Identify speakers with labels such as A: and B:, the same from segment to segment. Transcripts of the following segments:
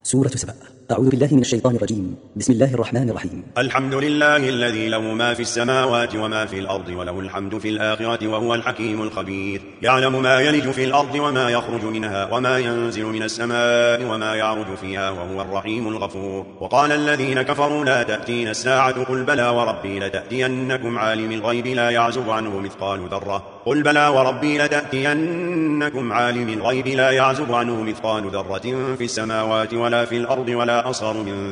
A: سورة سبأ. أعوذ بالله من الشيطان الرجيم. بسم الله الرحمن الرحيم.
B: الحمد لله الذي له ما في السماوات وما في الأرض وله الحمد في الآخرة وهو الحكيم الخبير. يعلم ما يلج في الأرض وما يخرج منها وما ينزل من السماء وما يعرج فيها وهو الرحيم الغفور. وقال الذين كفروا لا تأتينا الساعة قل بلى وربي لتأتينكم عالم الغيب لا يعزب عنه مثقال ذرة قل بلى وربي لتأتينكم عالم الغيب لا يعزب عنه مثقال ذرة في السماوات ولا في الأرض ولا أصغر من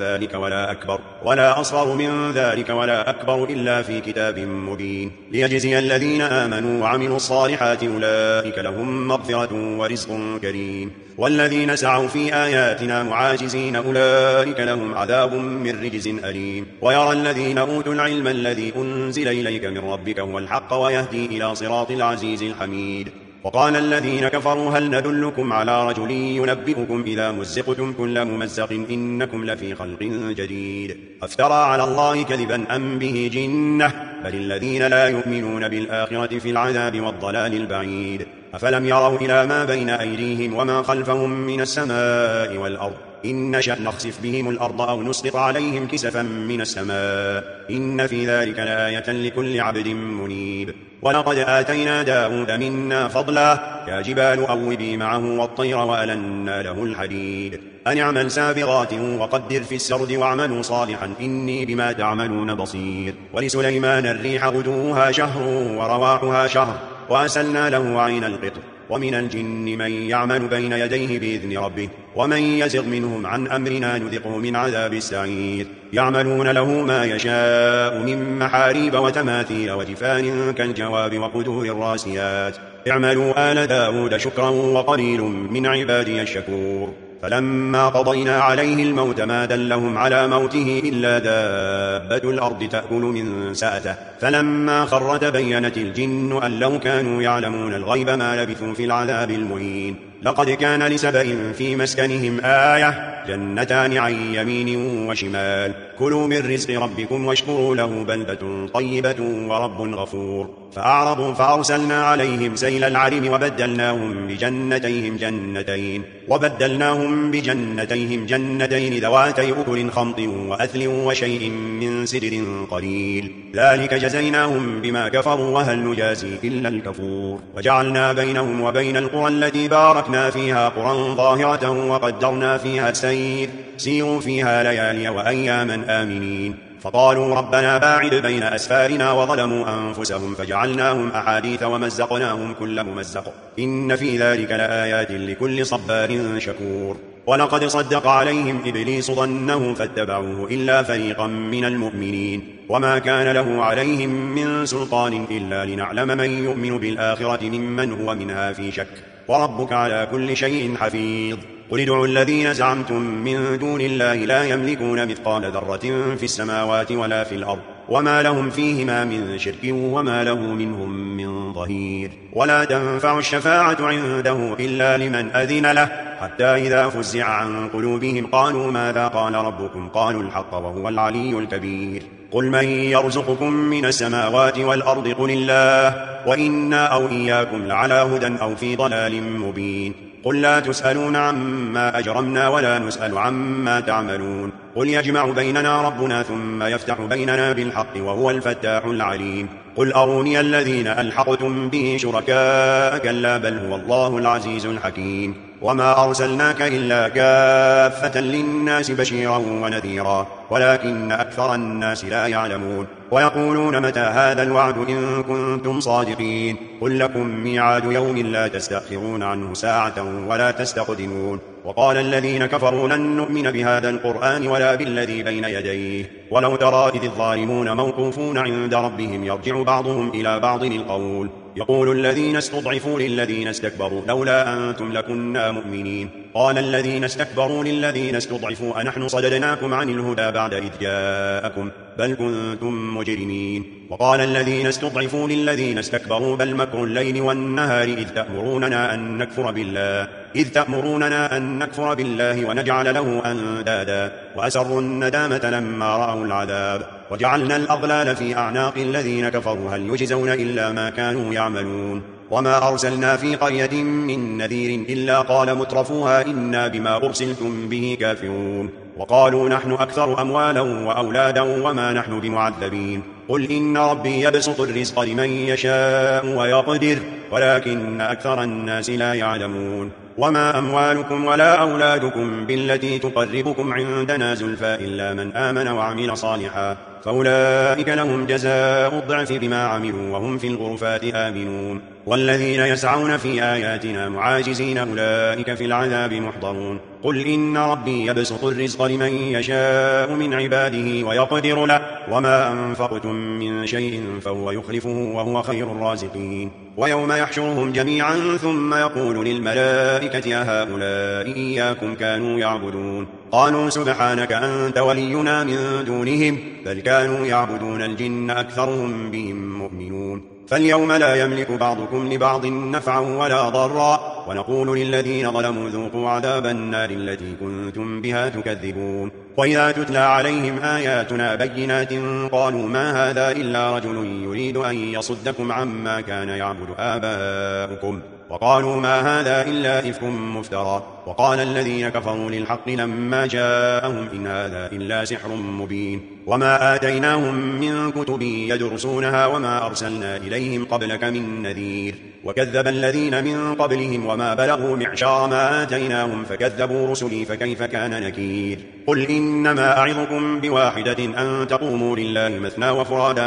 B: ذلك ولا أكبر إلا في كتاب مبين ليجزي الذين آمنوا وعملوا الصالحات أولئك لهم مغفرة ورزق كريم. والذين سعوا في آياتنا معاجزين أولئك لهم عذاب من رجز أليم. ويرى الذين أوتوا العلم الذي أنزل إليك من ربك هو الحق ويهدي إلى صراط العزيز الحميد. وقال الذين كفروا هل ندلكم على رجل ينبئكم إذا مزقتم كل ممزق إنكم لفي خلق جديد أفترى على الله كذبا أم به جنة بل الذين لا يؤمنون بالآخرة في العذاب والضلال البعيد. أفلم يروا إلى ما بين أيديهم وما خلفهم من السماء والأرض إن نشأ نخسف بهم الأرض أو نسقط عليهم كسفا من السماء إن في ذلك لآية لكل عبد منيب. ولقد آتينا داود منا فضلا يا جبال أوبي معه والطير وألنا له الحديد أن اعمل سابغات وقدر في السرد واعملوا صالحا إني بما تعملون بصير. ولسليمان الريح غدوها شهر ورواحها شهر وأسلنا له عين القطر. ومن الجن من يعمل بين يديه بإذن ربه ومن يزغ منهم عن أمرنا نذقه من عذاب السعير. يعملون له ما يشاء من محاريب وتماثيل وجفان كالجواب وقدور الراسيات اعملوا آل داود شكرا وقليل من عبادي الشكور. فلما قضينا عليه الموت ما دلهم على موته إلا دابة الأرض تأكل من سأته فلما خر تبينت الجن أن لو كانوا يعلمون الغيب ما لبثوا في العذاب المهين. لقد كان لسبأ في مسكنهم آية جنتان عن يمين وشمال كلوا من رزق ربكم واشكروا له بلدة طيبة ورب غفور. فأعرضوا فأرسلنا عليهم سيل العرم وبدلناهم بجنتيهم جنتين ذواتي أكل خمط وأثل وشيء من سدر قليل ذلك جزيناهم بما كفروا وهل نجازي إلا الكفور. وجعلنا بينهم وبين القرى التي باركنا فيها قرى ظاهرة وقدرنا فيها السير سيروا فيها ليالي وأياما آمنين. فقالوا ربنا باعد بين أسفارنا وظلموا أنفسهم فجعلناهم أحاديث ومزقناهم كل ممزق إن في ذلك لآيات لكل صبار شكور. ولقد صدق عليهم إبليس ظنه فاتبعوه إلا فريقا من المؤمنين وما كان له عليهم من سلطان إلا لنعلم من يؤمن بالآخرة ممن هو منها في شك وربك على كل شيء حفيظ. قل ادعوا الذين زعمتم من دون الله لا يملكون مثقال ذرة في السماوات ولا في الأرض وما لهم فيهما من شرك وما له منهم من ظهير. ولا تنفع الشفاعة عنده إلا لمن أذن له حتى إذا فزع عن قلوبهم قالوا ماذا قال ربكم قالوا الحق وهو العلي الكبير. قل من يرزقكم من السماوات والأرض قل الله وإنا أو إياكم لعلى هدى أو في ضلال مبين. قل لا تسألون عما أجرمنا ولا نسأل عما تعملون قل يجمع بيننا ربنا ثم يفتح بيننا بالحق وهو الفتاح العليم. قل أروني الذين ألحقتم به شركاء كلا بل هو الله العزيز الحكيم. وما أرسلناك إلا كافة للناس بشيرا ونذيرا ولكن أكثر الناس لا يعلمون. ويقولون متى هذا الوعد إن كنتم صادقين قل لكم ميعاد يوم لا تستأخرون عنه ساعة ولا تستقدمون. وقال الذين كفروا لن نؤمن بهذا القرآن ولا بالذي بين يديه ولو ترى إذ الظالمون موقوفون عند ربهم يرجع بعضهم إلى بعض القول يقول الذين استضعفوا للذين استكبروا لولا أنتم لكنا مؤمنين قال الذين استكبروا للذين استضعفوا أنحن صددناكم عن الهدى بعد إذ جاءكم بل كنتم مجرمين. وقال الذين استضعفوا للذين استكبروا بل مكر الليل والنهار إذ تأمروننا أن نكفر بالله إذ تأمروننا أن نكفر بالله ونجعل له أندادا وأسروا الندامة لما رأوا العذاب وجعلنا الأغلال في أعناق الذين كفروا هل يجزون إلا ما كانوا يعملون وما أرسلنا في قرية من نذير إلا قال مترفوها إنا بما أرسلتم به كافرون وقالوا نحن أكثر أموالا وأولادا وما نحن بمعذبين قل إن ربي يبسط الرزق لمن يشاء ويقدر ولكن أكثر الناس لا يعلمون وما أموالكم ولا أولادكم بالتي تقربكم عندنا زلفى إلا من آمن وعمل صالحا فأولئك لهم جزاء الضعف بما عملوا وهم في الغرفات آمنون والذين يسعون في آياتنا معاجزين أولئك في العذاب محضرون قل إن ربي يبسط الرزق لمن يشاء من عباده ويقدر له وما أنفقتم من شيء فهو يخلفه وهو خير الرازقين ويوم يحشرهم جميعا ثم يقول للملائكة أهؤلاء إياكم كانوا يعبدون قالوا سبحانك أنت ولينا من دونهم بل كانوا يعبدون الجن أكثرهم بهم مؤمنون فاليوم لا يملك بعضكم لبعض نفعا ولا ضرا ونقول للذين ظلموا ذوقوا عذاب النار التي كنتم بها تكذبون وإذا تتلى عليهم آياتنا بينات قالوا ما هذا إلا رجل يريد أن يصدكم عما كان يعبد آباؤكم وقالوا ما هذا إلا إفك مفترى وقال الذين كفروا للحق لما جاءهم إن هذا إلا سحر مبين وما آتيناهم من كتب يدرسونها وما أرسلنا إليهم قبلك من نذير وكذب الذين من قبلهم وما بلغوا معشار ما آتيناهم فكذبوا رسلي فكيف كان نكير قل إنما أعظكم بواحدة أن تقوموا لله مثنى وفرادا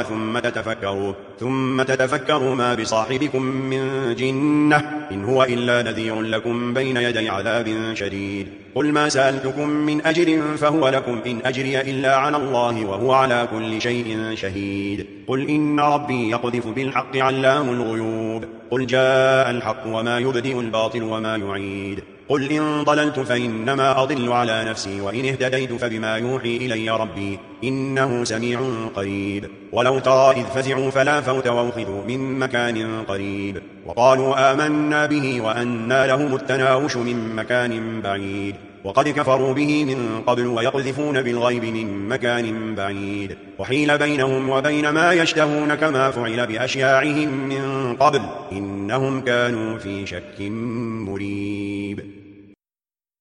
B: ثم تتفكروا ما بصاحبكم من جنة إن هو إلا نذير لكم بين يدي عذاب شديد قل ما سألتكم من أجر فهو لكم إن أجري إلا على الله وهو على كل شيء شهيد قل إن ربي يقذف بالحق علام الغيوب قل جاء الحق وما يبدئ الباطل وما يعيد قل إن ضللت فإنما أضل على نفسي وإن اهتديت فبما يوحي إلي ربي إنه سميع قريب ولو ترى إذ فزعوا فلا فوت وأخذوا من مكان قريب وقالوا آمنا به وأنى لهم التناوش من مكان بعيد وقد كفروا به من قبل ويقذفون بالغيب من مكان بعيد وحيل بينهم وبين ما يشتهون كما فعل بأشياعهم من قبل إنهم كانوا في شك مريب